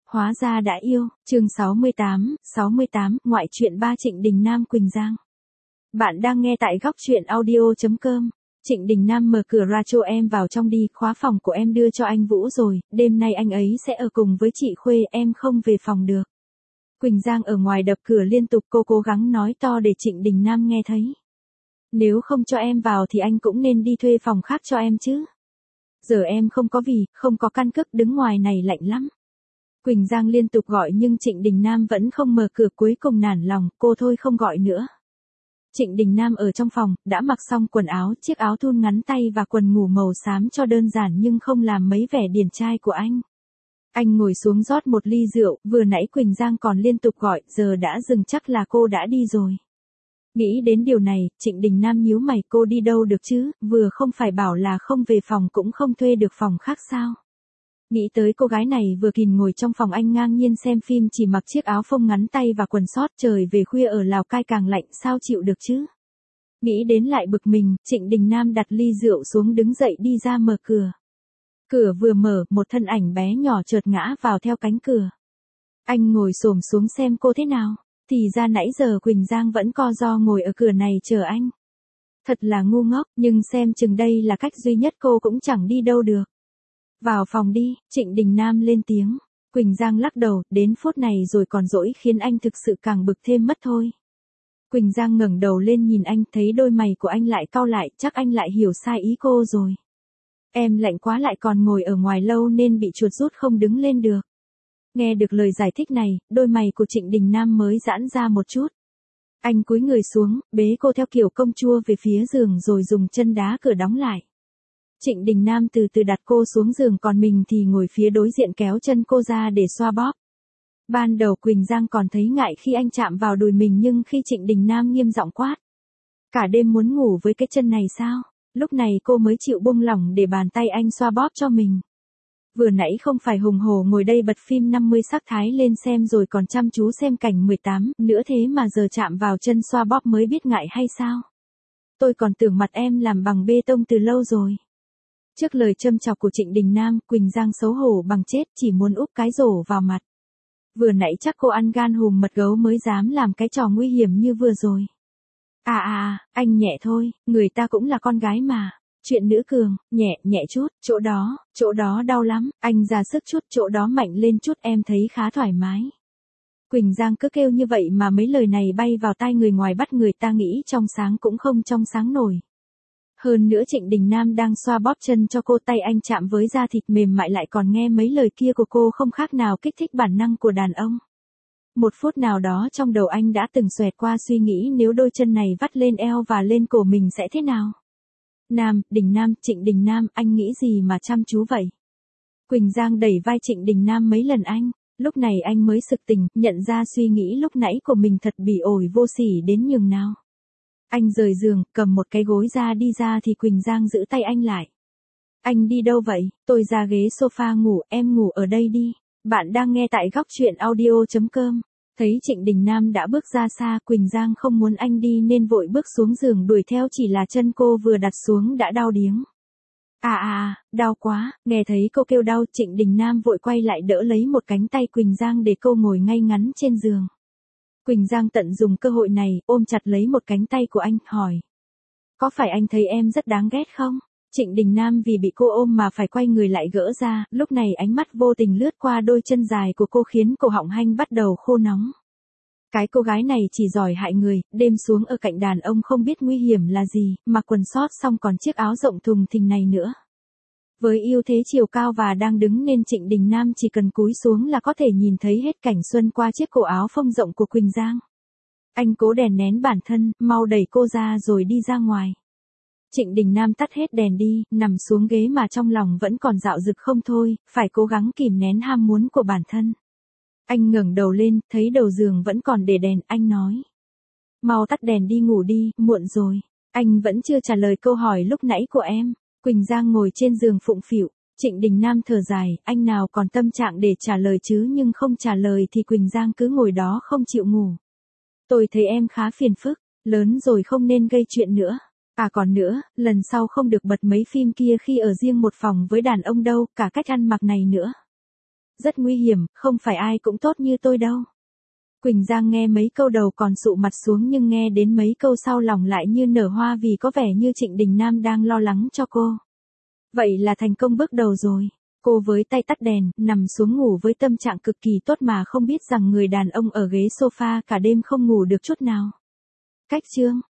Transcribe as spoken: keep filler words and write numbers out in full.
Hóa ra đã yêu, chương sáu mươi tám, sáu mươi tám, ngoại truyện ba Trịnh Đình Nam Quỳnh Giang. Bạn đang nghe tại góc truyện audio chấm com. Trịnh Đình Nam mở cửa ra cho em vào trong đi, khóa phòng của em đưa cho anh Vũ rồi, đêm nay anh ấy sẽ ở cùng với chị Khuê, em không về phòng được. Quỳnh Giang ở ngoài đập cửa liên tục, cô cố gắng nói to để Trịnh Đình Nam nghe thấy. Nếu không cho em vào thì anh cũng nên đi thuê phòng khác cho em chứ. Giờ em không có vì, không có căn cước, đứng ngoài này lạnh lắm. Quỳnh Giang liên tục gọi nhưng Trịnh Đình Nam vẫn không mở cửa, cuối cùng nản lòng, cô thôi không gọi nữa. Trịnh Đình Nam ở trong phòng, đã mặc xong quần áo, chiếc áo thun ngắn tay và quần ngủ màu xám cho đơn giản nhưng không làm mấy vẻ điển trai của anh. Anh ngồi xuống rót một ly rượu, vừa nãy Quỳnh Giang còn liên tục gọi, giờ đã dừng chắc là cô đã đi rồi. Nghĩ đến điều này, Trịnh Đình Nam nhíu mày, cô đi đâu được chứ, vừa không phải bảo là không về phòng cũng không thuê được phòng khác sao. Nghĩ tới cô gái này vừa kìm ngồi trong phòng anh ngang nhiên xem phim chỉ mặc chiếc áo phông ngắn tay và quần sót, trời về khuya ở Lào Cai càng lạnh sao chịu được chứ. Nghĩ đến lại bực mình, Trịnh Đình Nam đặt ly rượu xuống đứng dậy đi ra mở cửa. Cửa vừa mở, một thân ảnh bé nhỏ chợt ngã vào theo cánh cửa. Anh ngồi xổm xuống xem cô thế nào, thì ra nãy giờ Quỳnh Giang vẫn co ro ngồi ở cửa này chờ anh. Thật là ngu ngốc, nhưng xem chừng đây là cách duy nhất cô cũng chẳng đi đâu được. Vào phòng đi, Trịnh Đình Nam lên tiếng. Quỳnh Giang lắc đầu, đến phút này rồi còn dỗi khiến anh thực sự càng bực thêm mất thôi. Quỳnh Giang ngẩng đầu lên nhìn anh, thấy đôi mày của anh lại cau lại, chắc anh lại hiểu sai ý cô rồi. Em lạnh quá lại còn ngồi ở ngoài lâu nên bị chuột rút không đứng lên được. Nghe được lời giải thích này, đôi mày của Trịnh Đình Nam mới giãn ra một chút. Anh cúi người xuống, bế cô theo kiểu công chua về phía giường rồi dùng chân đá cửa đóng lại. Trịnh Đình Nam từ từ đặt cô xuống giường, còn mình thì ngồi phía đối diện kéo chân cô ra để xoa bóp. Ban đầu Quỳnh Giang còn thấy ngại khi anh chạm vào đùi mình, nhưng khi Trịnh Đình Nam nghiêm giọng quát: "Cả đêm muốn ngủ với cái chân này sao?" Lúc này cô mới chịu buông lỏng để bàn tay anh xoa bóp cho mình. Vừa nãy không phải hùng hổ ngồi đây bật phim năm mươi sắc thái lên xem rồi còn chăm chú xem cảnh mười tám nữa thế mà giờ chạm vào chân xoa bóp mới biết ngại hay sao? Tôi còn tưởng mặt em làm bằng bê tông từ lâu rồi. Trước lời châm chọc của Trịnh Đình Nam, Quỳnh Giang xấu hổ bằng chết, chỉ muốn úp cái rổ vào mặt. Vừa nãy chắc cô ăn gan hùm mật gấu mới dám làm cái trò nguy hiểm như vừa rồi. À à, anh nhẹ thôi, người ta cũng là con gái mà. Chuyện nữ cường, nhẹ, nhẹ chút, chỗ đó, chỗ đó đau lắm, anh ra sức chút, chỗ đó mạnh lên chút, em thấy khá thoải mái. Quỳnh Giang cứ kêu như vậy mà mấy lời này bay vào tai người ngoài bắt người ta nghĩ trong sáng cũng không trong sáng nổi. Hơn nữa Trịnh Đình Nam đang xoa bóp chân cho cô, tay anh chạm với da thịt mềm mại lại còn nghe mấy lời kia của cô không khác nào kích thích bản năng của đàn ông. Một phút nào đó trong đầu anh đã từng xoẹt qua suy nghĩ nếu đôi chân này vắt lên eo và lên cổ mình sẽ thế nào. Nam, Đình Nam, Trịnh Đình Nam, anh nghĩ gì mà chăm chú vậy? Quỳnh Giang đẩy vai Trịnh Đình Nam mấy lần anh, lúc này anh mới sực tỉnh, nhận ra suy nghĩ lúc nãy của mình thật bỉ ổi vô sỉ đến nhường nào. Anh rời giường, cầm một cái gối ra đi ra thì Quỳnh Giang giữ tay anh lại. Anh đi đâu vậy? Tôi ra ghế sofa ngủ, em ngủ ở đây đi. Bạn đang nghe tại góc truyện audio chấm com. Thấy Trịnh Đình Nam đã bước ra xa, Quỳnh Giang không muốn anh đi nên vội bước xuống giường đuổi theo, chỉ là chân cô vừa đặt xuống đã đau điếng. À à, đau quá, nghe thấy cô kêu đau, Trịnh Đình Nam vội quay lại đỡ lấy một cánh tay Quỳnh Giang để cô ngồi ngay ngắn trên giường. Quỳnh Giang tận dùng cơ hội này, ôm chặt lấy một cánh tay của anh, hỏi: "Có phải anh thấy em rất đáng ghét không?" Trịnh Đình Nam vì bị cô ôm mà phải quay người lại gỡ ra, lúc này ánh mắt vô tình lướt qua đôi chân dài của cô khiến cổ họng anh bắt đầu khô nóng. Cái cô gái này chỉ giỏi hại người, đêm xuống ở cạnh đàn ông không biết nguy hiểm là gì, mặc quần sót xong còn chiếc áo rộng thùng thình này nữa. Với ưu thế chiều cao và đang đứng nên Trịnh Đình Nam chỉ cần cúi xuống là có thể nhìn thấy hết cảnh xuân qua chiếc cổ áo phông rộng của Quỳnh Giang. Anh cố đè nén bản thân, mau đẩy cô ra rồi đi ra ngoài. Trịnh Đình Nam tắt hết đèn đi, nằm xuống ghế mà trong lòng vẫn còn dạo dực không thôi, phải cố gắng kìm nén ham muốn của bản thân. Anh ngẩng đầu lên, thấy đầu giường vẫn còn để đèn, anh nói: "Mau tắt đèn đi, ngủ đi, muộn rồi." Anh vẫn chưa trả lời câu hỏi lúc nãy của em. Quỳnh Giang ngồi trên giường phụng phịu, Trịnh Đình Nam thở dài, anh nào còn tâm trạng để trả lời chứ, nhưng không trả lời thì Quỳnh Giang cứ ngồi đó không chịu ngủ. "Tôi thấy em khá phiền phức, lớn rồi không nên gây chuyện nữa. À còn nữa, lần sau không được bật mấy phim kia khi ở riêng một phòng với đàn ông đâu, cả cách ăn mặc này nữa." Rất nguy hiểm, không phải ai cũng tốt như tôi đâu. Quỳnh Giang nghe mấy câu đầu còn sụ mặt xuống nhưng nghe đến mấy câu sau lòng lại như nở hoa vì có vẻ như Trịnh Đình Nam đang lo lắng cho cô. Vậy là thành công bước đầu rồi. Cô với tay tắt đèn, nằm xuống ngủ với tâm trạng cực kỳ tốt mà không biết rằng người đàn ông ở ghế sofa cả đêm không ngủ được chút nào. Cách chương